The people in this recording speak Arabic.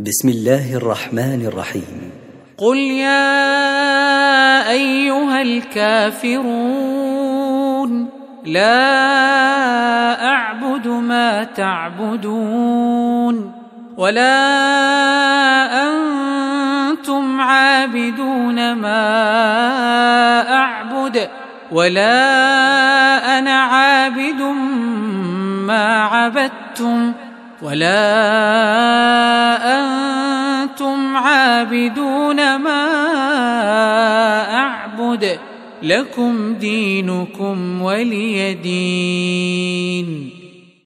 بسم الله الرحمن الرحيم. قل يا أيها الكافرون لا أعبد ما تعبدون ولا أنتم عابدون ما أعبد ولا أنا عابد ما عبدتم ولا أنتم عابدون ما أعبد لكم دينكم ولي دين.